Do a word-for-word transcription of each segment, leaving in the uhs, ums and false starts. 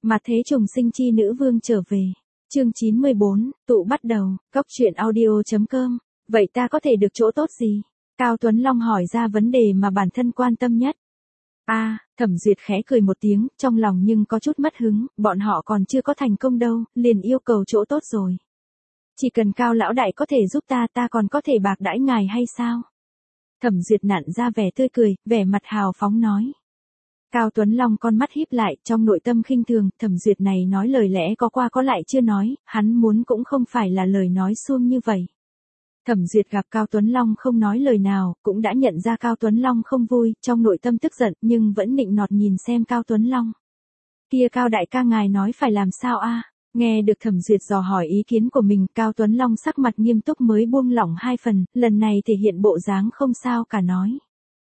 Mà thế trùng sinh chi nữ vương trở về. Chương chín mươi bốn, tụ bắt đầu, cóc truyện audio chấm com. Vậy ta có thể được chỗ tốt gì? Cao Tuấn Long hỏi ra vấn đề mà bản thân quan tâm nhất. A, à, Thẩm Duyệt khẽ cười một tiếng, trong lòng nhưng có chút mất hứng, bọn họ còn chưa có thành công đâu, liền yêu cầu chỗ tốt rồi. Chỉ cần Cao lão đại có thể giúp ta, ta còn có thể bạc đãi ngài hay sao? Thẩm Duyệt nặn ra vẻ tươi cười, vẻ mặt hào phóng nói. Cao Tuấn Long con mắt híp lại, trong nội tâm khinh thường, Thẩm Duyệt này nói lời lẽ có qua có lại chưa nói, hắn muốn cũng không phải là lời nói suông như vậy. Thẩm Duyệt gặp Cao Tuấn Long không nói lời nào, cũng đã nhận ra Cao Tuấn Long không vui, trong nội tâm tức giận, nhưng vẫn nịnh nọt nhìn xem Cao Tuấn Long. Kia Cao đại ca ngài nói phải làm sao a? Nghe được Thẩm Duyệt dò hỏi ý kiến của mình, Cao Tuấn Long sắc mặt nghiêm túc mới buông lỏng hai phần, lần này thể hiện bộ dáng không sao cả nói.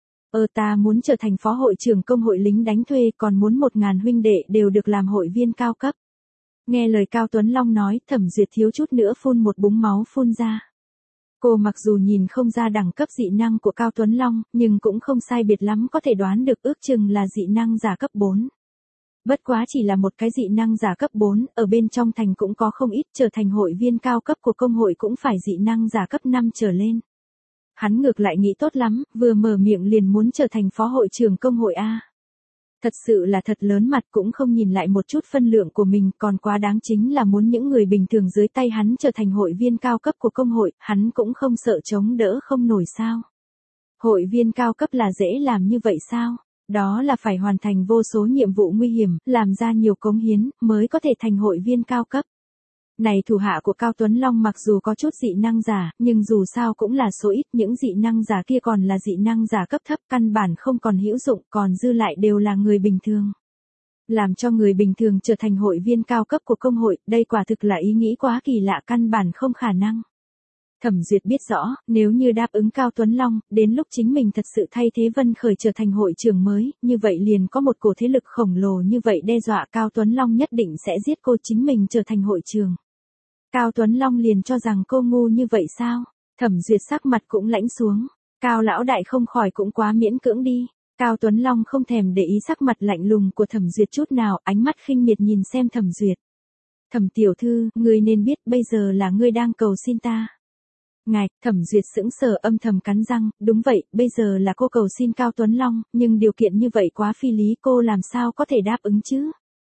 Ờ ta muốn trở thành phó hội trưởng công hội lính đánh thuê, còn muốn một ngàn huynh đệ đều được làm hội viên cao cấp. Nghe lời Cao Tuấn Long nói, Thẩm Duyệt thiếu chút nữa phun một búng máu phun ra. Cô mặc dù nhìn không ra đẳng cấp dị năng của Cao Tuấn Long, nhưng cũng không sai biệt lắm có thể đoán được ước chừng là dị năng giả cấp bốn. Bất quá chỉ là một cái dị năng giả cấp bốn, ở bên trong thành cũng có không ít, trở thành hội viên cao cấp của công hội cũng phải dị năng giả cấp năm trở lên. Hắn ngược lại nghĩ tốt lắm, vừa mở miệng liền muốn trở thành phó hội trưởng công hội A. Thật sự là thật lớn mặt, cũng không nhìn lại một chút phân lượng của mình, còn quá đáng chính là muốn những người bình thường dưới tay hắn trở thành hội viên cao cấp của công hội, hắn cũng không sợ chống đỡ không nổi sao. Hội viên cao cấp là dễ làm như vậy sao? Đó là phải hoàn thành vô số nhiệm vụ nguy hiểm, làm ra nhiều cống hiến, mới có thể thành hội viên cao cấp. Này thủ hạ của Cao Tuấn Long mặc dù có chút dị năng giả, nhưng dù sao cũng là số ít, những dị năng giả kia còn là dị năng giả cấp thấp, căn bản không còn hữu dụng, còn dư lại đều là người bình thường. Làm cho người bình thường trở thành hội viên cao cấp của công hội, đây quả thực là ý nghĩ quá kỳ lạ, căn bản không khả năng. Thẩm Duyệt biết rõ, nếu như đáp ứng Cao Tuấn Long, đến lúc chính mình thật sự thay thế Vân Khởi trở thành hội trưởng mới, như vậy liền có một cổ thế lực khổng lồ như vậy đe dọa Cao Tuấn Long nhất định sẽ giết cô chính mình trở thành hội trưởng. Cao Tuấn Long liền cho rằng cô ngu như vậy sao? Thẩm Duyệt sắc mặt cũng lãnh xuống. Cao lão đại không khỏi cũng quá miễn cưỡng đi. Cao Tuấn Long không thèm để ý sắc mặt lạnh lùng của Thẩm Duyệt chút nào, ánh mắt khinh miệt nhìn xem Thẩm Duyệt. Thẩm tiểu thư, ngươi nên biết bây giờ là ngươi đang cầu xin ta. Ngài, Thẩm Duyệt sững sờ âm thầm cắn răng, đúng vậy, bây giờ là cô cầu xin Cao Tuấn Long, nhưng điều kiện như vậy quá phi lý, cô làm sao có thể đáp ứng chứ?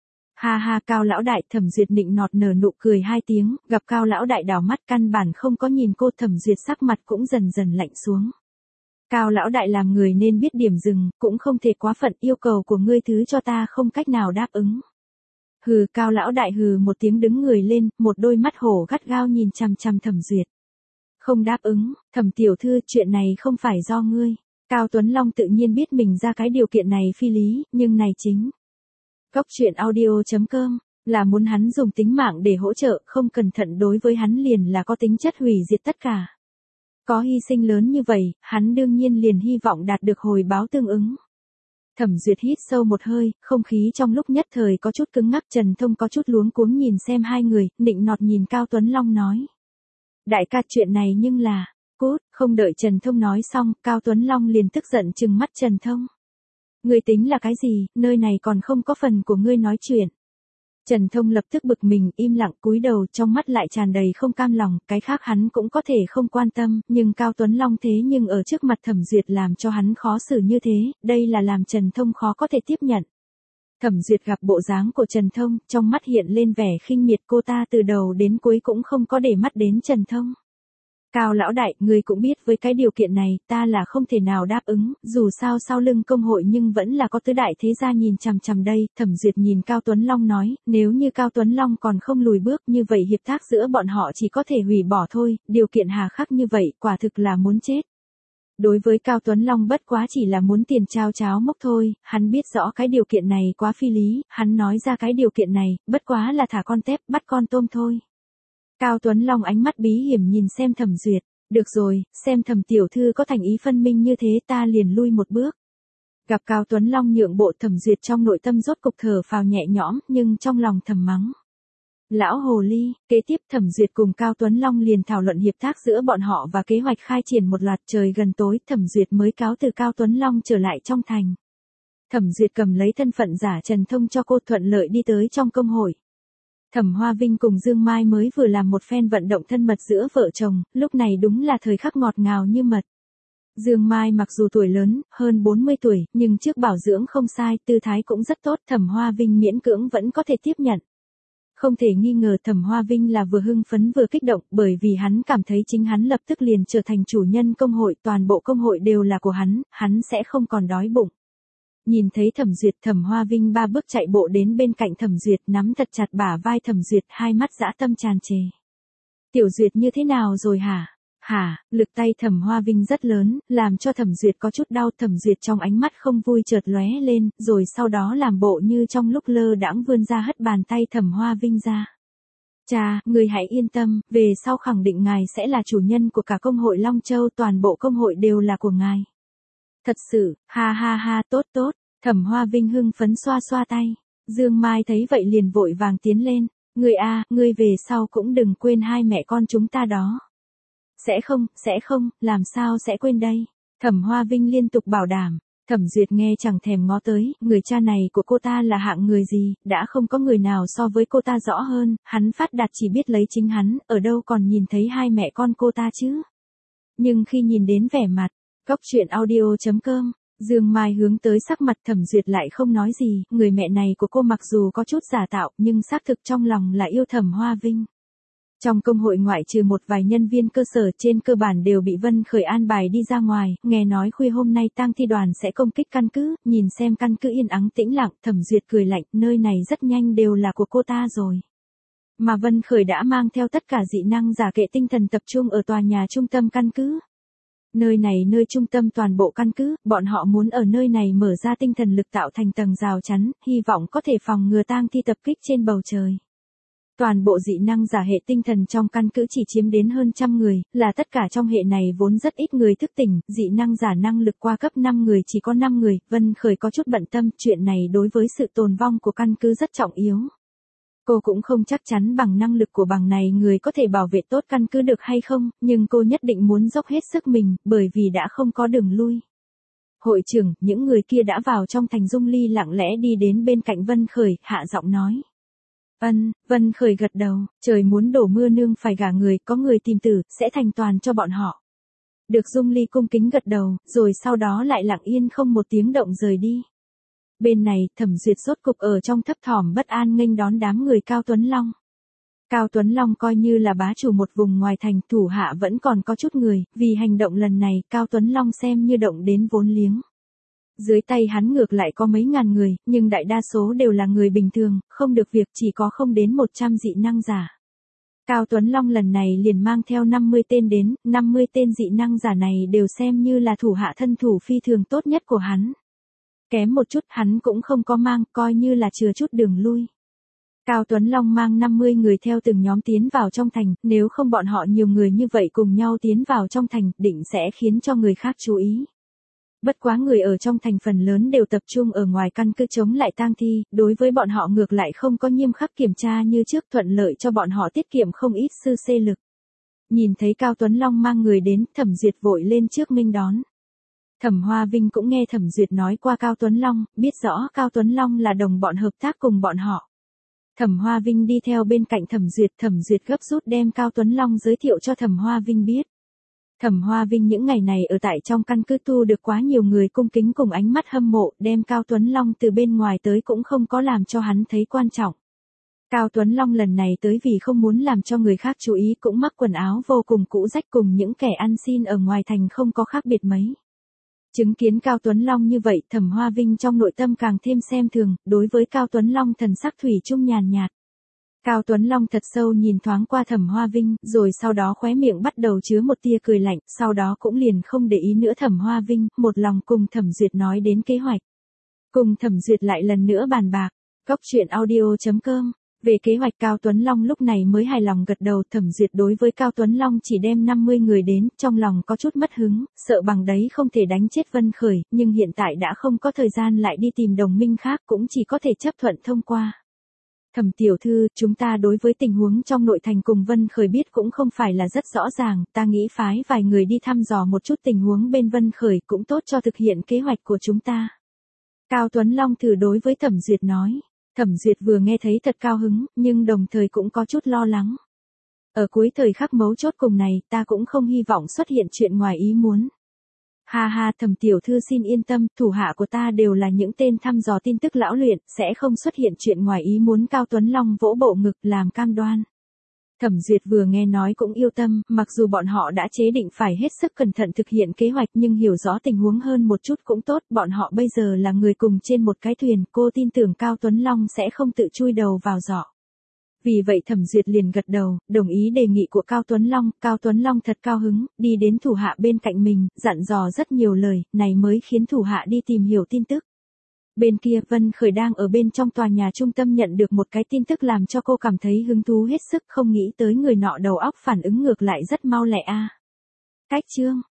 Ha ha, Cao lão đại, Thẩm Duyệt nịnh nọt nở nụ cười hai tiếng, gặp Cao lão đại đảo mắt căn bản không có nhìn cô, Thẩm Duyệt sắc mặt cũng dần dần lạnh xuống. Cao lão đại làm người nên biết điểm dừng, cũng không thể quá phận, yêu cầu của ngươi thứ cho ta không cách nào đáp ứng. Hừ, Cao lão đại hừ một tiếng đứng người lên, một đôi mắt hổ gắt gao nhìn chằm chằm Thẩm Duyệt. Không đáp ứng, Thẩm tiểu thư, chuyện này không phải do ngươi. Cao Tuấn Long tự nhiên biết mình ra cái điều kiện này phi lý, nhưng này chính. Cóc truyện audio chấm com, là muốn hắn dùng tính mạng để hỗ trợ, không cẩn thận đối với hắn liền là có tính chất hủy diệt tất cả. Có hy sinh lớn như vậy, hắn đương nhiên liền hy vọng đạt được hồi báo tương ứng. Thẩm Duyệt hít sâu một hơi, không khí trong lúc nhất thời có chút cứng ngắc, Trần Thông có chút luống cuống nhìn xem hai người, nịnh nọt nhìn Cao Tuấn Long nói. Đại ca, chuyện này nhưng là, cút, không đợi Trần Thông nói xong, Cao Tuấn Long liền tức giận trừng mắt Trần Thông. Ngươi tính là cái gì, nơi này còn không có phần của ngươi nói chuyện. Trần Thông lập tức bực mình, im lặng cúi đầu, trong mắt lại tràn đầy không cam lòng, cái khác hắn cũng có thể không quan tâm, nhưng Cao Tuấn Long thế nhưng ở trước mặt Thẩm Duyệt làm cho hắn khó xử như thế, đây là làm Trần Thông khó có thể tiếp nhận. Thẩm Duyệt gặp bộ dáng của Trần Thông, trong mắt hiện lên vẻ khinh miệt, cô ta từ đầu đến cuối cũng không có để mắt đến Trần Thông. Cao lão đại, ngươi cũng biết với cái điều kiện này, ta là không thể nào đáp ứng, dù sao sau lưng công hội nhưng vẫn là có tứ đại thế gia nhìn chằm chằm đây. Thẩm Duyệt nhìn Cao Tuấn Long nói, nếu như Cao Tuấn Long còn không lùi bước, như vậy hiệp tác giữa bọn họ chỉ có thể hủy bỏ thôi, điều kiện hà khắc như vậy, quả thực là muốn chết. Đối với Cao Tuấn Long bất quá chỉ là muốn tiền trao cháo mốc thôi, hắn biết rõ cái điều kiện này quá phi lý, hắn nói ra cái điều kiện này, bất quá là thả con tép, bắt con tôm thôi. Cao Tuấn Long ánh mắt bí hiểm nhìn xem Thẩm Duyệt, được rồi, xem Thẩm tiểu thư có thành ý phân minh như thế ta liền lui một bước. Gặp Cao Tuấn Long nhượng bộ, Thẩm Duyệt trong nội tâm rốt cục thở phào nhẹ nhõm, nhưng trong lòng thầm mắng. Lão hồ ly, kế tiếp Thẩm Duyệt cùng Cao Tuấn Long liền thảo luận hiệp tác giữa bọn họ và kế hoạch khai triển một loạt, trời gần tối, Thẩm Duyệt mới cáo từ Cao Tuấn Long trở lại trong thành. Thẩm Duyệt cầm lấy thân phận giả Trần Thông cho cô thuận lợi đi tới trong công hội. Thẩm Hoa Vinh cùng Dương Mai mới vừa làm một phen vận động thân mật giữa vợ chồng, lúc này đúng là thời khắc ngọt ngào như mật. Dương Mai mặc dù tuổi lớn, hơn bốn mươi tuổi, nhưng trước bảo dưỡng không sai, tư thái cũng rất tốt, Thẩm Hoa Vinh miễn cưỡng vẫn có thể tiếp nhận. Không thể nghi ngờ Thẩm Hoa Vinh là vừa hưng phấn vừa kích động, bởi vì hắn cảm thấy chính hắn lập tức liền trở thành chủ nhân công hội, toàn bộ công hội đều là của hắn, hắn sẽ không còn đói bụng. Nhìn thấy Thẩm Duyệt, Thẩm Hoa Vinh ba bước chạy bộ đến bên cạnh Thẩm Duyệt, nắm thật chặt bả vai Thẩm Duyệt, hai mắt dã tâm tràn trề. Tiểu Duyệt như thế nào rồi hả? Hả, lực tay Thẩm Hoa Vinh rất lớn, làm cho Thẩm Duyệt có chút đau. Thẩm Duyệt trong ánh mắt không vui chợt lóe lên, rồi sau đó làm bộ như trong lúc lơ đãng vươn ra hất bàn tay Thẩm Hoa Vinh ra. Cha, người hãy yên tâm, về sau khẳng định ngài sẽ là chủ nhân của cả công hội Long Châu, toàn bộ công hội đều là của ngài. Thật sự, ha ha ha, tốt tốt. Thẩm Hoa Vinh hưng phấn xoa xoa tay. Dương Mai thấy vậy liền vội vàng tiến lên. Ngươi a, ngươi về sau cũng đừng quên hai mẹ con chúng ta đó. Sẽ không, sẽ không, làm sao sẽ quên đây. Thẩm Hoa Vinh liên tục bảo đảm. Thẩm Duyệt nghe chẳng thèm ngó tới, người cha này của cô ta là hạng người gì, đã không có người nào so với cô ta rõ hơn, hắn phát đạt chỉ biết lấy chính hắn, ở đâu còn nhìn thấy hai mẹ con cô ta chứ. Nhưng khi nhìn đến vẻ mặt, Cóc truyện audio chấm com, Dương Mai hướng tới sắc mặt Thẩm Duyệt lại không nói gì, người mẹ này của cô mặc dù có chút giả tạo, nhưng xác thực trong lòng là yêu Thẩm Hoa Vinh. Trong công hội ngoại trừ một vài nhân viên cơ sở trên cơ bản đều bị Vân Khởi an bài đi ra ngoài, nghe nói khuya hôm nay tang thi đoàn sẽ công kích căn cứ, nhìn xem căn cứ yên ắng tĩnh lặng, Thẩm Duyệt cười lạnh, nơi này rất nhanh đều là của cô ta rồi. Mà Vân Khởi đã mang theo tất cả dị năng giả kệ tinh thần tập trung ở tòa nhà trung tâm căn cứ. Nơi này nơi trung tâm toàn bộ căn cứ, bọn họ muốn ở nơi này mở ra tinh thần lực tạo thành tầng rào chắn, hy vọng có thể phòng ngừa tang thi tập kích trên bầu trời. Toàn bộ dị năng giả hệ tinh thần trong căn cứ chỉ chiếm đến hơn trăm người, là tất cả trong hệ này vốn rất ít người thức tỉnh, dị năng giả năng lực qua cấp năm người chỉ có năm người, Vân Khởi có chút bận tâm, chuyện này đối với sự tồn vong của căn cứ rất trọng yếu. Cô cũng không chắc chắn bằng năng lực của bằng này người có thể bảo vệ tốt căn cứ được hay không, nhưng cô nhất định muốn dốc hết sức mình, bởi vì đã không có đường lui. Hội trưởng, những người kia đã vào trong thành. Dung Ly lặng lẽ đi đến bên cạnh Vân Khởi, hạ giọng nói. Ân, Vân Khởi gật đầu, trời muốn đổ mưa nương phải gả người, có người tìm tử, sẽ thành toàn cho bọn họ. Được. Dung Ly cung kính gật đầu, rồi sau đó lại lặng yên không một tiếng động rời đi. Bên này, Thẩm Duyệt sốt cục ở trong thấp thỏm bất an nghênh đón đám người Cao Tuấn Long. Cao Tuấn Long coi như là bá chủ một vùng ngoài thành, thủ hạ vẫn còn có chút người, vì hành động lần này, Cao Tuấn Long xem như động đến vốn liếng. Dưới tay hắn ngược lại có mấy ngàn người, nhưng đại đa số đều là người bình thường, không được việc, chỉ có không đến một trăm dị năng giả. Cao Tuấn Long lần này liền mang theo năm mươi tên đến, năm mươi tên dị năng giả này đều xem như là thủ hạ thân thủ phi thường tốt nhất của hắn. Kém một chút hắn cũng không có mang, coi như là chừa chút đường lui. Cao Tuấn Long mang năm mươi người theo từng nhóm tiến vào trong thành, nếu không bọn họ nhiều người như vậy cùng nhau tiến vào trong thành, định sẽ khiến cho người khác chú ý. Bất quá người ở trong thành phần lớn đều tập trung ở ngoài căn cứ chống lại tang thi, đối với bọn họ ngược lại không có nghiêm khắc kiểm tra như trước, thuận lợi cho bọn họ tiết kiệm không ít sư xê lực. Nhìn thấy Cao Tuấn Long mang người đến, Thẩm Duyệt vội lên trước nghênh đón. Thẩm Hoa Vinh cũng nghe Thẩm Duyệt nói qua Cao Tuấn Long, biết rõ Cao Tuấn Long là đồng bọn hợp tác cùng bọn họ. Thẩm Hoa Vinh đi theo bên cạnh Thẩm Duyệt, Thẩm Duyệt gấp rút đem Cao Tuấn Long giới thiệu cho Thẩm Hoa Vinh biết. Thẩm Hoa Vinh những ngày này ở tại trong căn cứ tu được quá nhiều người cung kính cùng ánh mắt hâm mộ, đem Cao Tuấn Long từ bên ngoài tới cũng không có làm cho hắn thấy quan trọng. Cao Tuấn Long lần này tới vì không muốn làm cho người khác chú ý, cũng mặc quần áo vô cùng cũ rách cùng những kẻ ăn xin ở ngoài thành không có khác biệt mấy. Chứng kiến Cao Tuấn Long như vậy, Thẩm Hoa Vinh trong nội tâm càng thêm xem thường, đối với Cao Tuấn Long thần sắc thủy chung nhàn nhạt. Cao Tuấn Long thật sâu nhìn thoáng qua Thẩm Hoa Vinh, rồi sau đó khóe miệng bắt đầu chứa một tia cười lạnh, sau đó cũng liền không để ý nữa Thẩm Hoa Vinh, một lòng cùng Thẩm Duyệt nói đến kế hoạch. Cùng Thẩm Duyệt lại lần nữa bàn bạc. Cóc truyện audio chấm com. Về kế hoạch Cao Tuấn Long lúc này mới hài lòng gật đầu. Thẩm Duyệt đối với Cao Tuấn Long chỉ đem năm mươi người đến, trong lòng có chút mất hứng, sợ bằng đấy không thể đánh chết Vân Khởi, nhưng hiện tại đã không có thời gian lại đi tìm đồng minh khác, cũng chỉ có thể chấp thuận thông qua. Thẩm tiểu thư, chúng ta đối với tình huống trong nội thành cùng Vân Khởi biết cũng không phải là rất rõ ràng, ta nghĩ phái vài người đi thăm dò một chút tình huống bên Vân Khởi cũng tốt cho thực hiện kế hoạch của chúng ta. Cao Tuấn Long thử đối với Thẩm Duyệt nói. Thẩm Duyệt vừa nghe thấy thật cao hứng, nhưng đồng thời cũng có chút lo lắng. Ở cuối thời khắc mấu chốt cùng này, ta cũng không hy vọng xuất hiện chuyện ngoài ý muốn. Ha ha, Thẩm tiểu thư xin yên tâm, thủ hạ của ta đều là những tên thăm dò tin tức lão luyện, sẽ không xuất hiện chuyện ngoài ý muốn. Cao Tuấn Long vỗ bộ ngực làm cam đoan. Thẩm Duyệt vừa nghe nói cũng yêu tâm, mặc dù bọn họ đã chế định phải hết sức cẩn thận thực hiện kế hoạch nhưng hiểu rõ tình huống hơn một chút cũng tốt, bọn họ bây giờ là người cùng trên một cái thuyền, cô tin tưởng Cao Tuấn Long sẽ không tự chui đầu vào giỏ. Vì vậy Thẩm Duyệt liền gật đầu, đồng ý đề nghị của Cao Tuấn Long, Cao Tuấn Long thật cao hứng, đi đến thủ hạ bên cạnh mình, dặn dò rất nhiều lời, này mới khiến thủ hạ đi tìm hiểu tin tức. Bên kia Vân Khởi đang ở bên trong tòa nhà trung tâm nhận được một cái tin tức làm cho cô cảm thấy hứng thú hết sức, không nghĩ tới người nọ đầu óc phản ứng ngược lại rất mau lẹ a. Cách chương